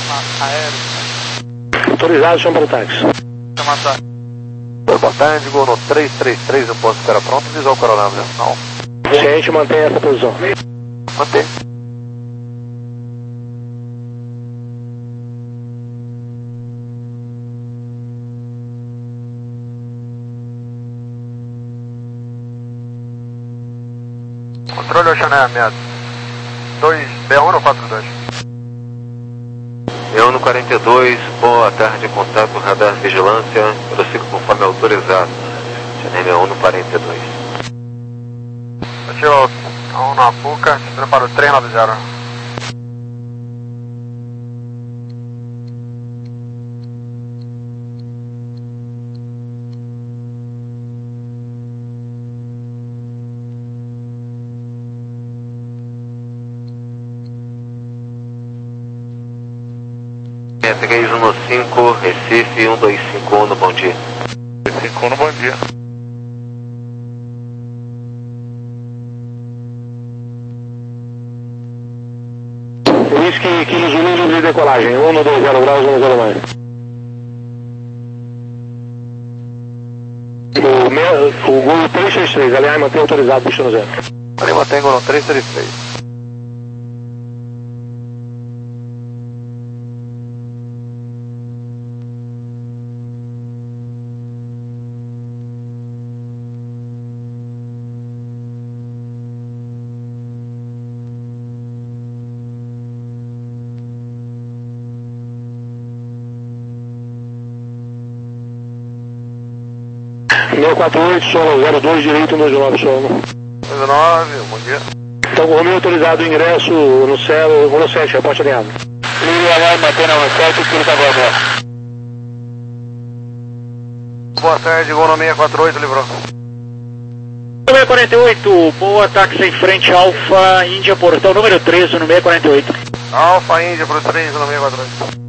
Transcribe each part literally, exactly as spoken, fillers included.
aéreo. Autorizado, chama para o táxi. Chama táxi. Boa tarde, gol no três três três, no posto espera pronto, visual cronômetro. Não. Ciente, mantém essa posição. Mantém. Controle Oceané, ameaça. dois B um no quatro dois. B um no quarenta e dois, boa tarde, contato radar vigilância, prossigo conforme autorizado. Oceané B um no quarenta e dois. Ativou um na Puca, esperando para o três nove zero. É três um no cinco, Recife, um dois cinco um no bom dia. dois cinco um no bom dia. Whisky, Kilo Zulu, livre de decolagem. um no dois zero graus, um no zero mais. O, me, o Gol três seis três, aliás, mantém autorizado, destino zero. Ali mantém gol no três três três. seis quatro oito, solo zero dois, direito, um dois nove, solo. dois nove, bom dia. Então, o Romeu autorizado o ingresso no céu, um no sete, reporte alinhado. Livre aéreo, mantendo um sete, tiro da boa. Boa tarde, gol no seis quatro oito, livrou. seis quarenta e oito, boa, táxi em frente, Alfa, Índia, portão número treze no seis quarenta e oito. Alfa Índia para o três no seis quatro oito.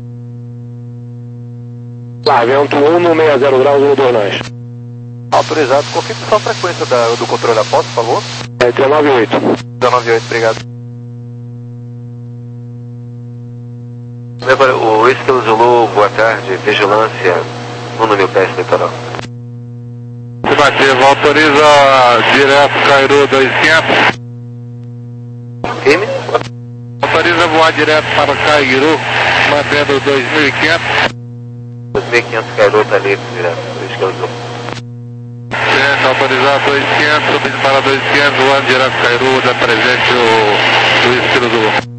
Lá, vento um no seis zero graus, um no dois nove. Autorizado, confirme só a frequência da, do controle da posse, por favor. É, dezenove oito. dezenove oito, obrigado. Agora, o Whisky Zulu, boa tarde, vigilância, um no mil pés litoral. Afirmativo, autoriza direto Cairu dois quinhentos. Firme? Autoriza voar direto para Cairu, mantendo dois mil e quinhentos. dois mil e quinhentos Cairu está livre direto, Whisky Zulu. Gente, autorizado dois quinhentos, subindo para dois quinhentos, voando direto Cairu, dá presente o, o Whisky Zulu.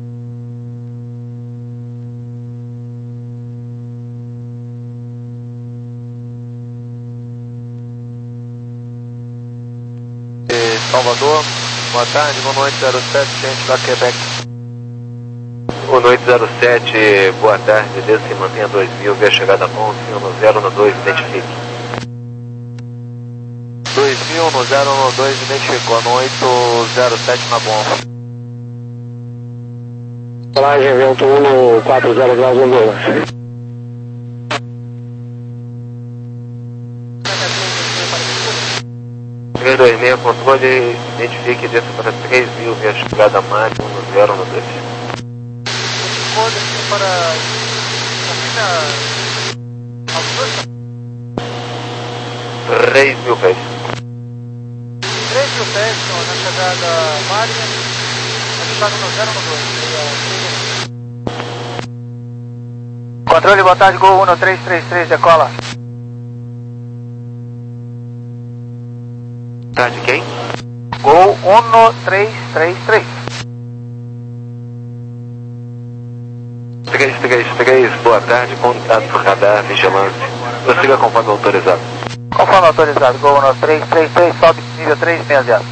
Salvador, boa tarde, boa noite, zero sete, gente da Quebec. Boa noite, zero sete, boa tarde, desde que mantenha dois mil, via chegada bom, no zero no dois, identifique. dois mil no zero no dois, identificou, no oito zero sete na bomba. Decolagem, vento um no quatro zero graus, um dois nove. três dois seis, controle, identifique e desça para três mil, via chegada máxima no zero no dois. Pode aqui para três mil pés. três mil pés, na chegada Maria, na chegada no zero no dois. Controle, boa tarde, Gol um no três três três, decola. Tarde quem? Gol um no três três três. três três três, boa tarde, contato radar, vigilância. Prossiga conforme autorizado. Conforme autorizado, Gol um no três três três, sobe nível três seis zero.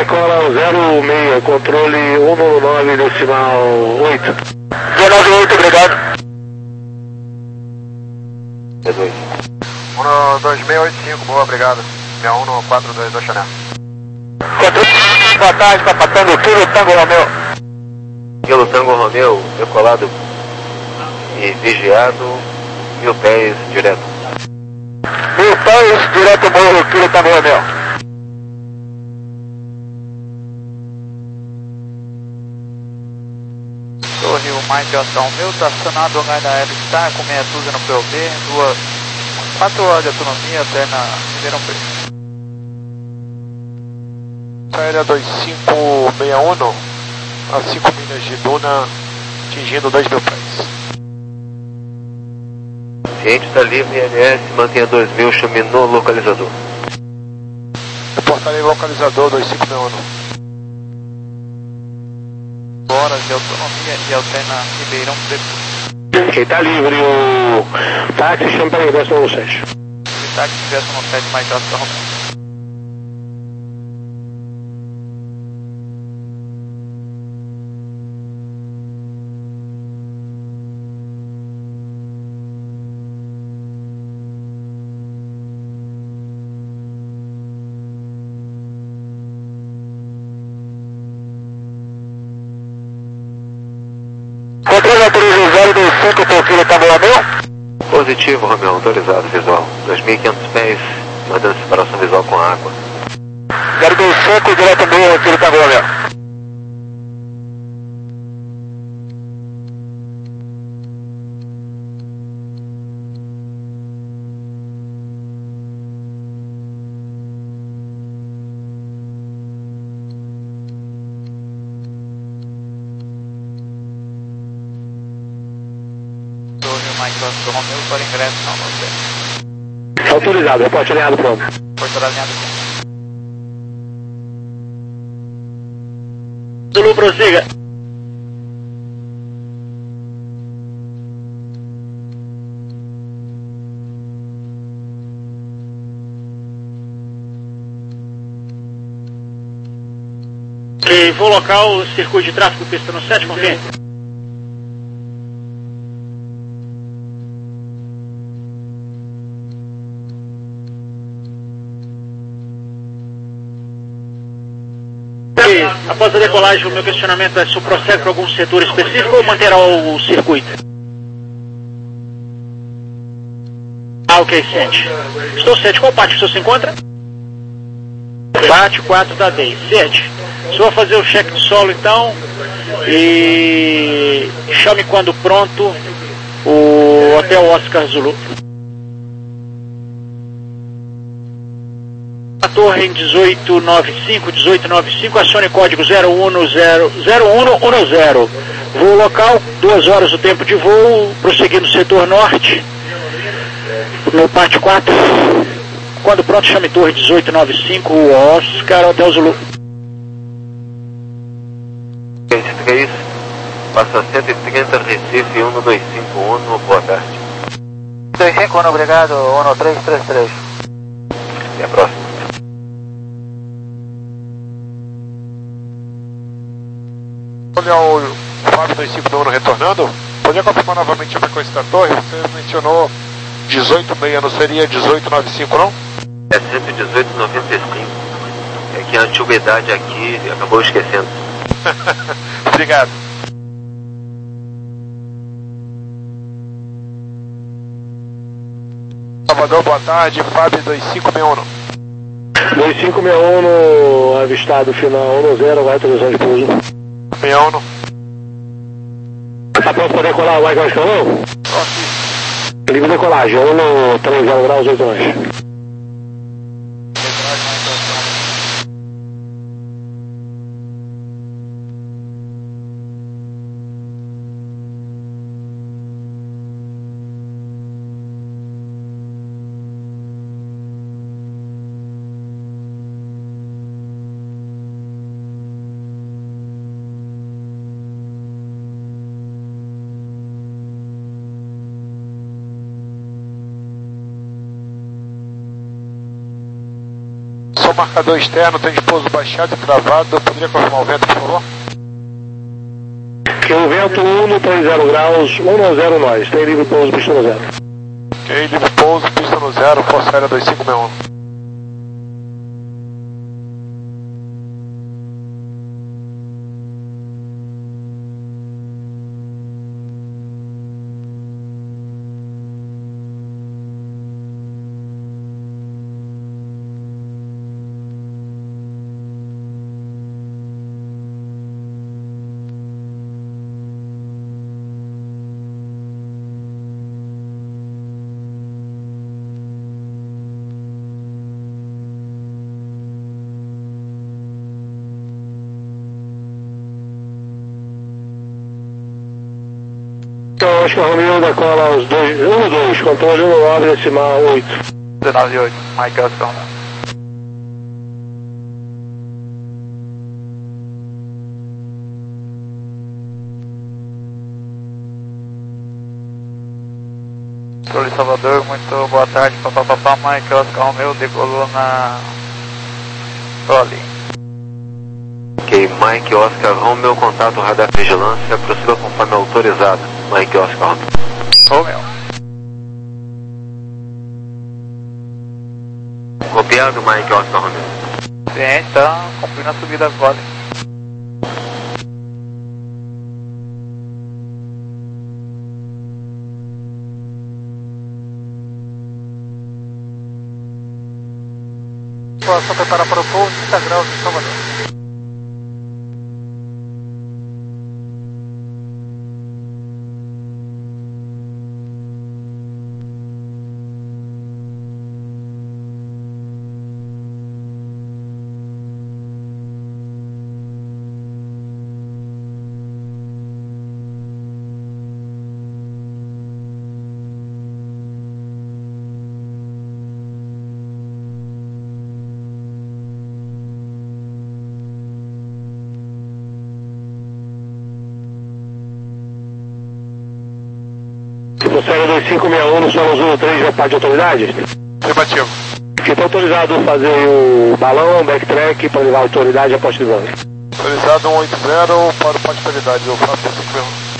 decola zero seis, controle cento e nove decimal oito. dezenove oito, obrigado. É dois. um dois seis oito cinco, boa, obrigado. seis um quatro dois dois Chanel. Controle, boa tarde, tá passando tudo, Tango Romeu. Pelo Tango Romeu, decolado e vigiado, mil pés direto. Mil pés, direto morro, Kilo Tango Romeu. Torre, o Mike ação meu, tá acionado o H da está com meia dúzia no P O B, duas, quatro horas de autonomia até na Ribeirão Preto. Aérea dois cinco seis um, a cinco milhas de duna, atingindo dois mil pés. Ciente está livre, I L S, mantenha dois mil, chame no localizador. Reportarei localizador dois cinco seis um. Horas de autonomia e até na Ribeirão Preto. Ok, tá livre o táxi, chama para ingresso no sete. O táxi ingresso no sete mais alto da Romeu. Controle autorizado zero dois cinco, Tokyo, tá bom, Romeu? Positivo, Romeu, autorizado, visual. dois mil e quinhentos pés, mandando separação visual com água. zero dois cinco, direto meio, Tokyo, tá bom, Romeu. Do Romeu para ingresso não, você. Autorizado, reporte alinhado pronto. Porto alinhado. Zulu, prossiga. Ok, voo local, circuito de tráfego, pista no sete, confirme. Após a decolagem, o meu questionamento é se o prossegue para algum setor específico ou manterá o circuito? Ah, ok, ciente. Estou ciente. Qual parte que o senhor se encontra? Parte quatro da D E I. Ciente. O senhor vai fazer o cheque de solo, então, e chame quando pronto o Hotel Oscar Zulu. A torre em dezoito noventa e cinco, dezoito noventa e cinco, acione código zero um zero zero um um zero. Voo local, duas horas o tempo de voo, prosseguindo no setor norte, no parte quatro. Quando pronto, chame torre dezoito noventa e cinco, Oscar, Hotel Zulu. vinte e três, passa cento e trinta, Recife, um dois cinco um, boa tarde. dois cinco um, obrigado, um três três três. Até a próxima. Olha o Fábio dois cinco seis um retornando. Podia confirmar novamente a frequência da torre? Você mencionou dezoito seis, não seria dezoito noventa e cinco, não? É cento e dezoito noventa e cinco. É que a antiguidade aqui acabou esquecendo. Obrigado. Salvador, boa tarde. Fábio dois cinco seis um. dois cinco seis um no avistado final um zero, vai autorização de pouso. seis um. Tá pronto para decolar o Mike Oscar não? Ok. Livre decolagem, um no três zero graus, oito nós. sou marcador externo, tem de pouso baixado e travado. Poderia confirmar o vento, por favor? Que o vento um três zero graus, um zero nós. Tem livre pouso, pista no zero. Ok, livre pouso, pista no zero, Força Aérea dois cinco seis um. Então, Oscar Romeo decola aos dois, um dois, controle um nove decimal oito. dezenove oito, Mike Oscar Romeo. Controle Salvador, muito boa tarde, papapá, Mike Oscar Romeo decolou na Proli. Ok, Mike Oscar Romeo, contato radar vigilância, prossiga conforme autorizado. Mike Oscar Romeo. Romeo. Copiado, Mike Oscar Romeo. Sim, tá cumprindo a subida agora. Só prepara para o pouso, trinta graus de Salvador. Força Aérea dois cinco seis um, no solo Zulu três, já parte de autoridade? Afirmativo. Que está autorizado a fazer o balão, backtrack, para levar a autoridade a poste de vão. Autorizado um oito zero para o poste de autoridade, eu faço dois cinco seis um.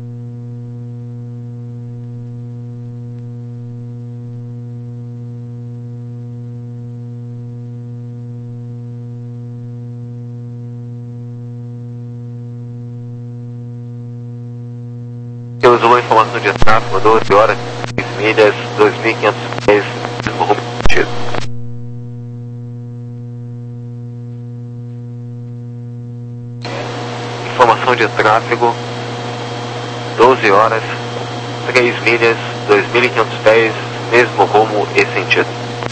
Eu uso uma informação de tráfego, doze horas, seis milhas, dois mil e quinhentos pés, mesmo rumo sentido. Informação de tráfego, doze horas, três milhas, dois mil e quinhentos pés, mesmo rumo e sentido.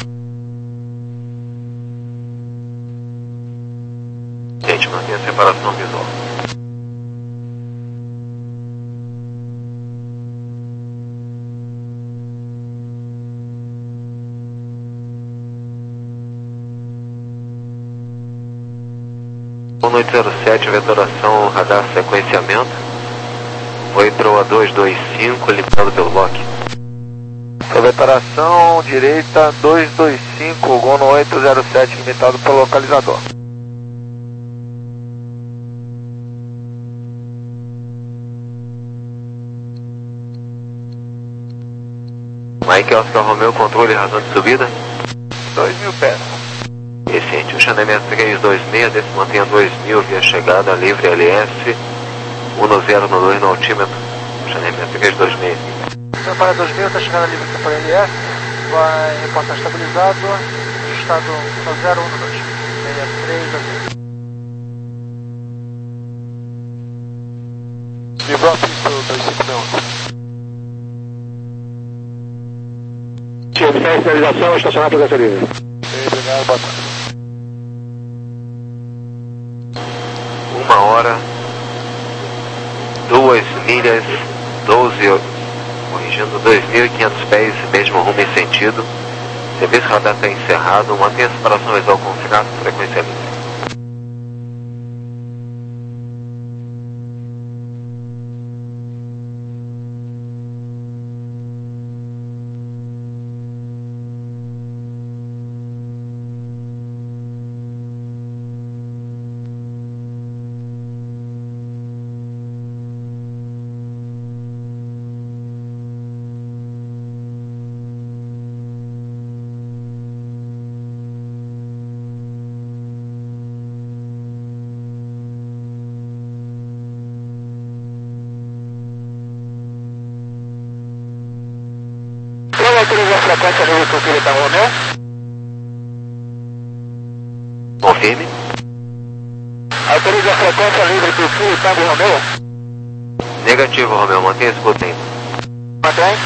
Gente, mantenha a separação visual. Noite zero sete, vetoração, radar sequenciamento. Foi para o dois dois cinco, limitado pelo Loki. Vetoração direita dois dois cinco, Gono oito zero sete, limitado pelo localizador. Mike Oscar Romeo, controle e razão de subida. dois mil pés. Recente, o Xanemé três dois seis, desse mantenha dois mil via chegada livre L S, um zero dois no altímetro, Xanemé três dois seis. Para dois mil, está chegando livre para L S, vai reportar estabilizado, ajustado um zero um dois, seis três dois zero. Livrou a pista dois cinco seis um. Se obter sinalização, estacionar para o Gasolina livre. Ok, obrigado, boa tarde. Uma hora, duas milhas, doze, corrigindo dois mil e quinhentos pés, mesmo rumo e sentido. Serviço radar está encerrado, mantenha a separação visual com traço, frequência livre. frequência livre com o Filipe Romeu. Confirme. Autoriza a frequência livre com o Filipe Romeu. Negativo, Romeu, mantenha esse botão. Mantém.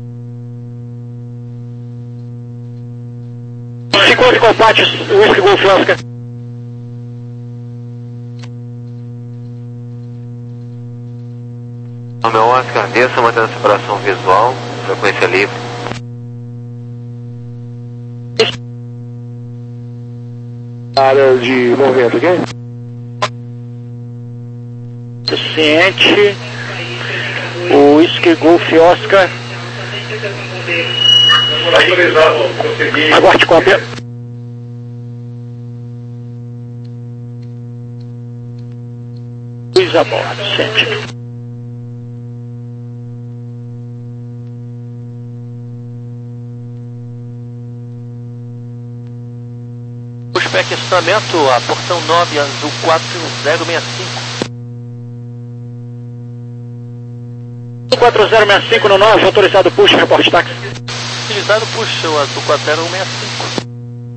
cinquenta compates, Whisky Golf Oscar. Romeu Oscar, desça, mantendo a separação visual, frequência livre. Área de movimento, ok? Suficiente. O Whisky Golf Oscar. Aguarde cópia. Luz a bordo, sente. Pushback estacionamento, a portão nove, azul quatro zero seis cinco. quatro zero seis cinco no nove, autorizado push, reporte táxi. Utilizado push, o azul quatro zero seis cinco.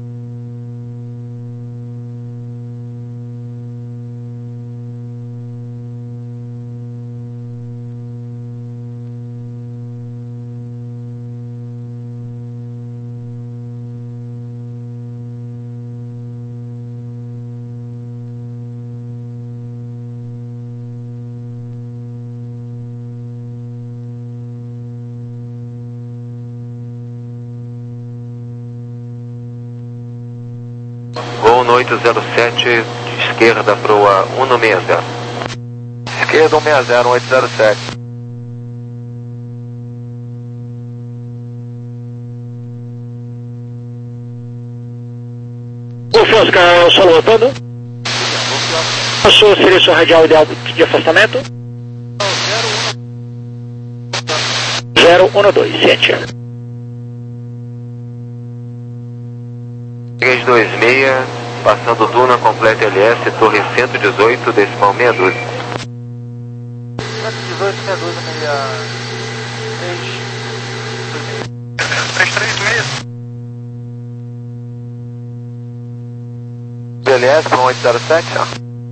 Gol no oito zero sete, de esquerda para o cento e sessenta. Esquerda cento e sessenta, oito zero sete. Golf Oscar, o solo voltando. Passou o serviço radial ideal de afastamento. zero um dois, sete. três dois seis, passando Duna, completa L S, torre cento e dezoito, decimal meia dúzia. cento e dezoito, meia dúzia, meia... três três seis. L S para oito zero sete, ó.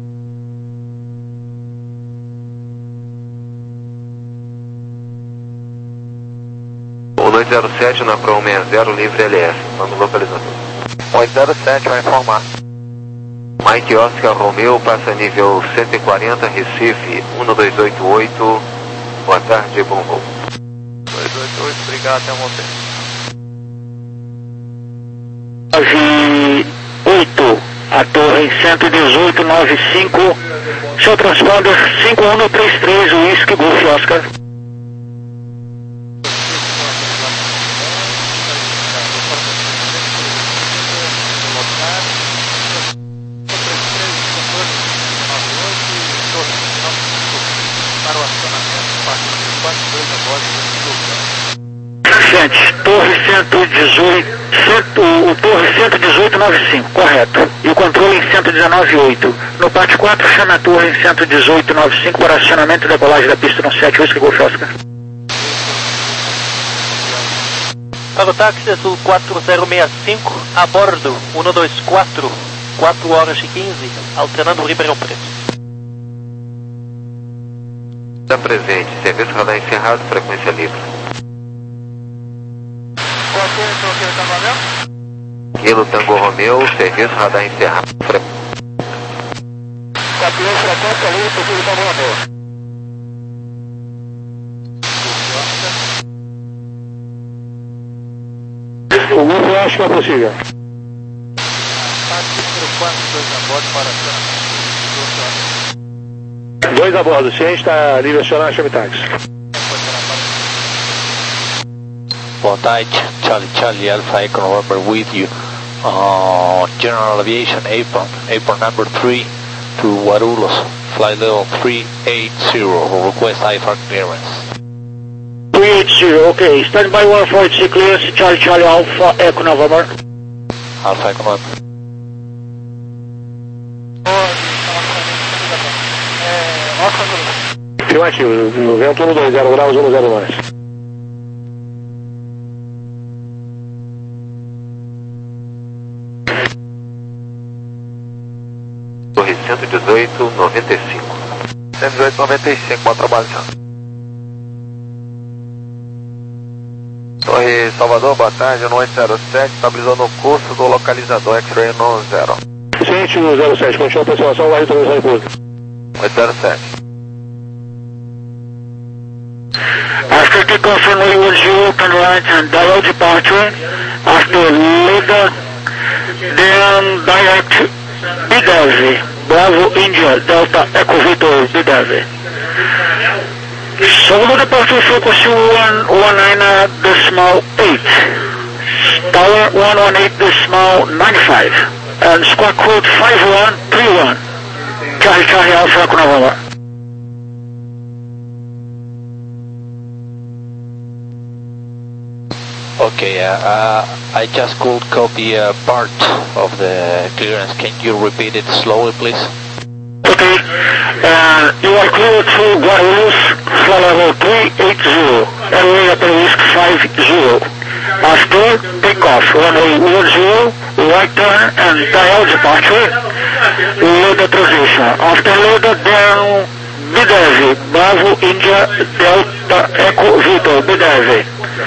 O oito zero sete na Pro cento e sessenta, livre L S, manda o localizador. oito zero sete vai informar. Mike Oscar Romeu, passa nível cento e quarenta, Recife, um dois oito oito. Boa tarde, bom voo. dois oito oito, obrigado, até ontem. nove oito, a torre cento e dezoito, nove cinco. Seu transponder cinco um três três, Whisky Golf Oscar. Gente, torre cento e dezoito, o torre cento e dezoito, nove cinco, correto. E o controle em cento e dezenove, oito. No parte quatro, chama a torre em cento e dezoito, nove cinco para acionamento e decolagem da pista no sete, Whisky Golf Oscar. Para o táxi azul quatro zero seis cinco, a bordo um dois quatro, quatro horas e quinze, alternando Ribeirão Preto. Está presente, serviço radar encerrado, frequência livre. Kilo Tango Romeu, serviço radar encerrado. Fre... Copiou frequência livre para o Filipe Romeu. O Google eu acho que é possível. Dois a bordo, ciente, está livre acionar, chame táxi. Boa tarde, Charlie Charlie Alpha Echo November with you. Uh, General Aviation apron, apron number three to Guarulhos, flight level three eight zero, request I F R clearance. three eight zero, okay, stand by one forty clearance, Charlie Charlie Alpha Echo November. Alpha Echo November. Afirmativo, no vento um dois zero graus, um zero mais. dezoito noventa e cinco. cento e dezoito noventa e cinco, bom trabalho, senhor. Torre Salvador, boa tarde, no oito zero sete, estabilizou no curso do localizador X-Ray no zero. Ciente no zero sete, continua a aproximação, vai retornar em público. oito zero sete. After takeoff runway one zero, turn right and dial departure. After leader, then direct B D A V, Bravo India, Delta Echo Victor B D A V. Solo departure frequency one one nine decimal eight, tower one one eight decimal ninety-five, and squawk code five one three one, Charlie Charlie Alpha Echo November. Okay, uh, uh, I just could copy a part of the clearance. Can you repeat it slowly, please? Okay, uh, you are clear to Guarulhos, flight level three eighty, airway upper risk five zero. After takeoff, runway one zero, right turn and dial departure, loader transition. After loader, down B D A V, Bravo India, Delta Echo Victor, B D A V.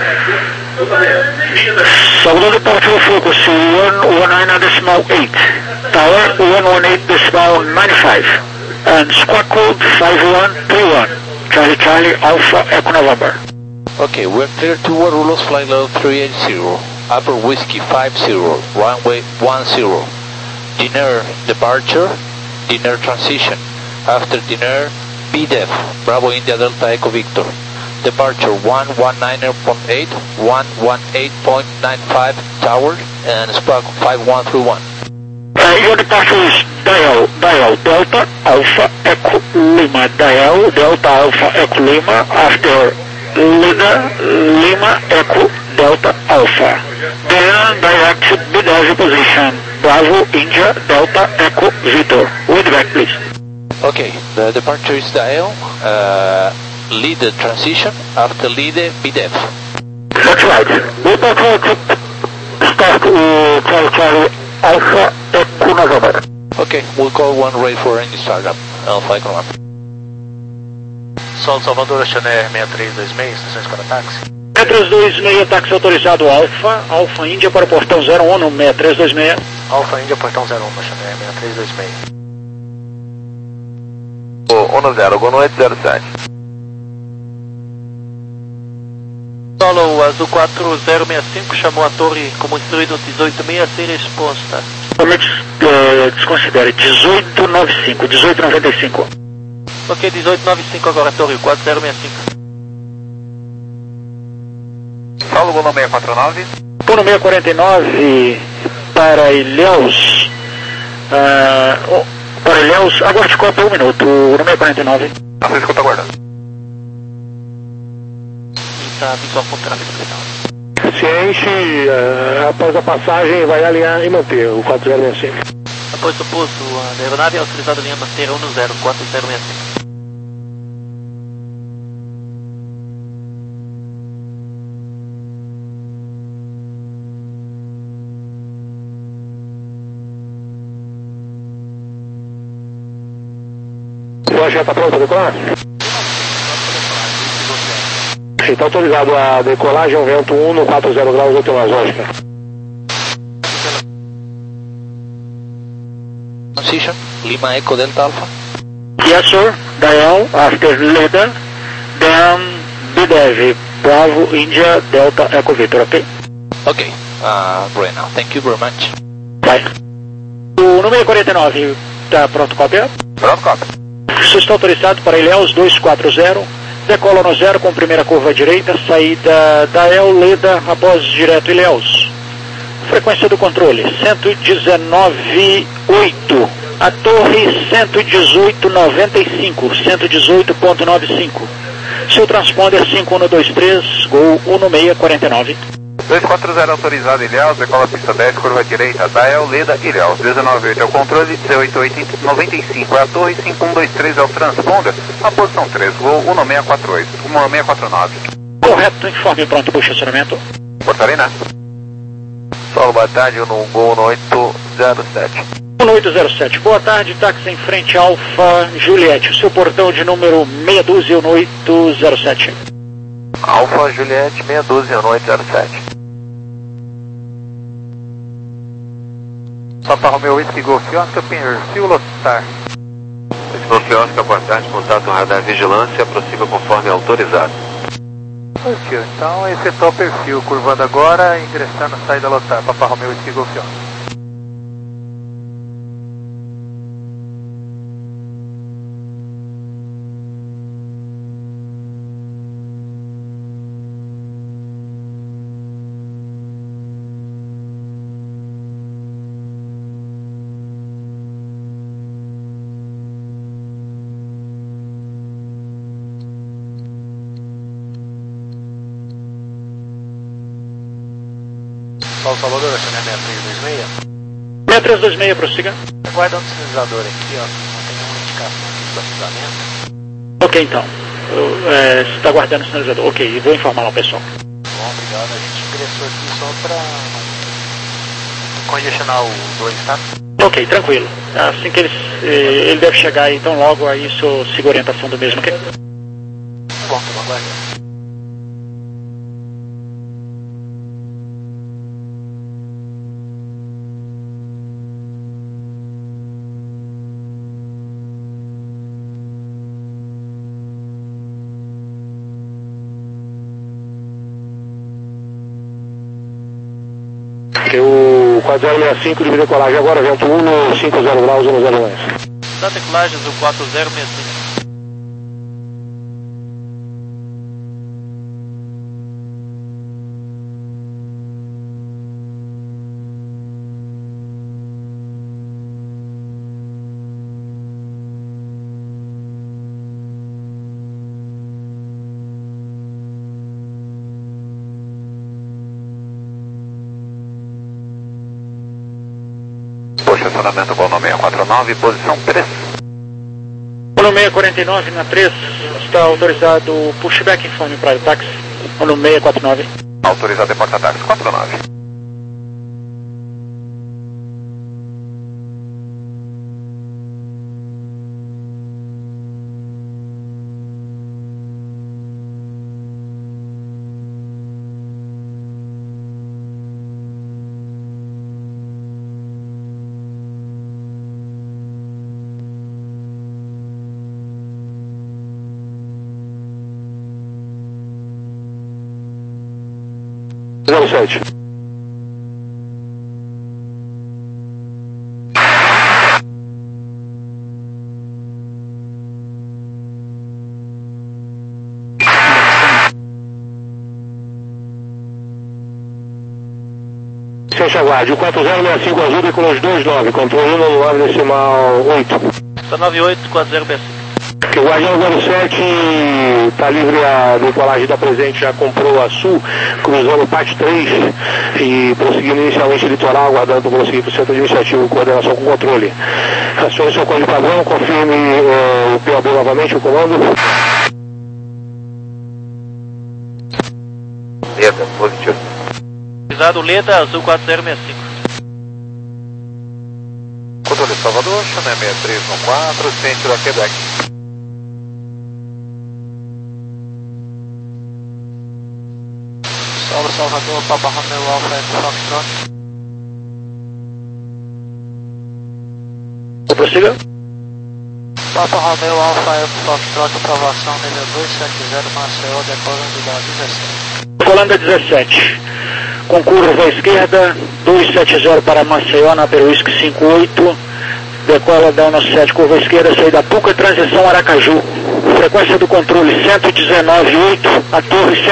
Salvador departure frequency one one nine decimal eight, tower one one eight decimal ninety-five, and squawk code five one three one, Charlie Charlie Alpha Echo November. Okay, we're clear to Guarulhos, flight level three eighty, upper whiskey five zero, runway one zero. Dinner departure, dinner transition. After dinner, B D E F, Bravo India Delta Echo Victor. Departure one one nine point eight, one one eight point nine five tower, and squawk five one three one. Uh, your departure is dial, dial Delta Alpha Echo Lima, dial Delta Alpha Echo Lima, after leader Lima Echo Delta Alpha. Then direct B D A V position, Bravo India Delta Echo Victor. Wait back please. Okay, the departure is dial, uh, lead the transition, after lead the B D E F. That's right. We prefer to start uh, Charlie Charlie Alpha Echo November. Okay, we'll call one rate for engine startup, Alpha Echo November. Sol Salvador, Channel seis três dois seis, estações para táxi. seis três dois seis, táxi autorizado Alpha, Alpha India para portão zero um no seis três dois seis. Alpha India, portão zero um, Channel seis três dois seis. um zero, Gol no oito zero sete. Solo Azul quatro zero seis cinco chamou a torre como instruído dezoito sessenta e seis, resposta. Somente uh, desconsidere dezoito noventa e cinco, dezoito noventa e cinco. Ok, dezoito noventa e cinco agora, torre quatro zero seis cinco. Saulo, Gol no seis quatro nove. Puno seis quatro nove para Ilhéus. Uh, oh, para Ilhéus, aguarde copa um minuto, no seis quatro nove. A sua escuta aguardando. Está visual contrário do final. Ciente, uh, após a passagem vai alinhar e manter o quatro zero seis cinco. Após o posto, a aeronave é autorizada a linha manter um zero quatro zero seis cinco. Eu acho que já está pronto para decolar? Está autorizado a decolagem, vento um no quatro zero graus, oito horas, lógica. Transition, Lima Echo Delta Alpha. Yes sir, dial after leader, then B D A V, Bravo India Delta Echo Victor, ok? Okay, uh, right now. Thank you very much. Bye. O número quarenta e nove está pronto, cópia? Pronto, cópia. Você está autorizado para Ilhéus dois quatro zero, decola no zero com primeira curva à direita, saída da El Leda após direto Ilhéus. Frequência do controle cento e dezenove ponto oito, a torre cento e dezoito ponto noventa e cinco, cento e dezoito ponto noventa e cinco. Seu transponder cinco um dois três, Gol um seis quatro nove. dois quatro zero autorizado Ilhéus, decola pista dez, curva direita, Dael, Leda, Ilhéus, dezenove oito é o controle, dezoito oito noventa e cinco é a torre, cinco um dois três é o transponder, a posição três, Gol um seis quatro oito, um seis quatro nove. Correto, informe pronto para o estacionamento. Portarina. Solo, boa tarde, no Gol no oito zero sete. um oito zero sete, boa tarde, táxi em frente Alfa Juliette, o seu portão de número meia dúzia no oito zero sete. Alfa Juliette, meia dúzia no oito zero sete. Papa Romeo Whisky Golf Oscar, perfil lotar. Golf Oscar, boa tarde, contato radar vigilância, prossiga conforme autorizado. Perfil, então efetuar o perfil, curvando agora, ingressando na saída lotar, Papa Romeo Whisky Golf Oscar. Paulo Salvador, essa é a seis três dois seis. seis três dois seis, prossiga. Aguardando o sinalizador aqui, ó, não tem nenhuma indicação aqui de balizamento. Ok, então. Eu, é, você está guardando o sinalizador. Ok, vou informar lá o pessoal. Bom, obrigado. A gente ingressou aqui só para congestionar o dois, tá? Ok, tranquilo. Assim que eles, eh, ele deve chegar aí tão logo, aí isso siga a orientação do mesmo, ok? Bom, tô aguardando. O quatro zero seis cinco de decolagem agora, vento um no cinco zero graus, um zero mais. Da decolagem do quatro zero seis cinco. Estacionamento Gol no seis quatro nove, posição três. No seis quatro nove, na três, está autorizado o pushback informe para o táxi. No seis quatro nove. Autorizado em porta-táxi quatro nove. zero sete. Fecha aguarde, o quatro zero seis cinco azul decolou dois nove, controle no nove decimal oito. Está nove oito quatro zero seis cinco. O Guardião zero sete está livre, a decolagem da presente já comprou a sul, cruzando o P A T três e prosseguindo inicialmente litoral, aguardando para prosseguir para o centro administrativo, coordenação com controle. Acione seu código padrão, confirme eh, o P O B novamente, o comando. Leda, positivo. Autorizado Leda, azul quatro zero seis cinco. Controle Salvador, Chanel seis três um quatro, centro da Quebec. Salve Salvador, Papa Romeo Alfa Foxtrot. Prossiga. Papa Romeo Alfa Foxtrot, aprovação nível dois sete zero, Maceió, decolando da dezessete. Decolando a dezessete. Com curva à esquerda, dois sete zero para Maceió, na Peruísque cinco oito. Decola da um sete, curva à esquerda, saída Puca, transição Aracaju. Frequência do controle cento e dezenove ponto oito, a torre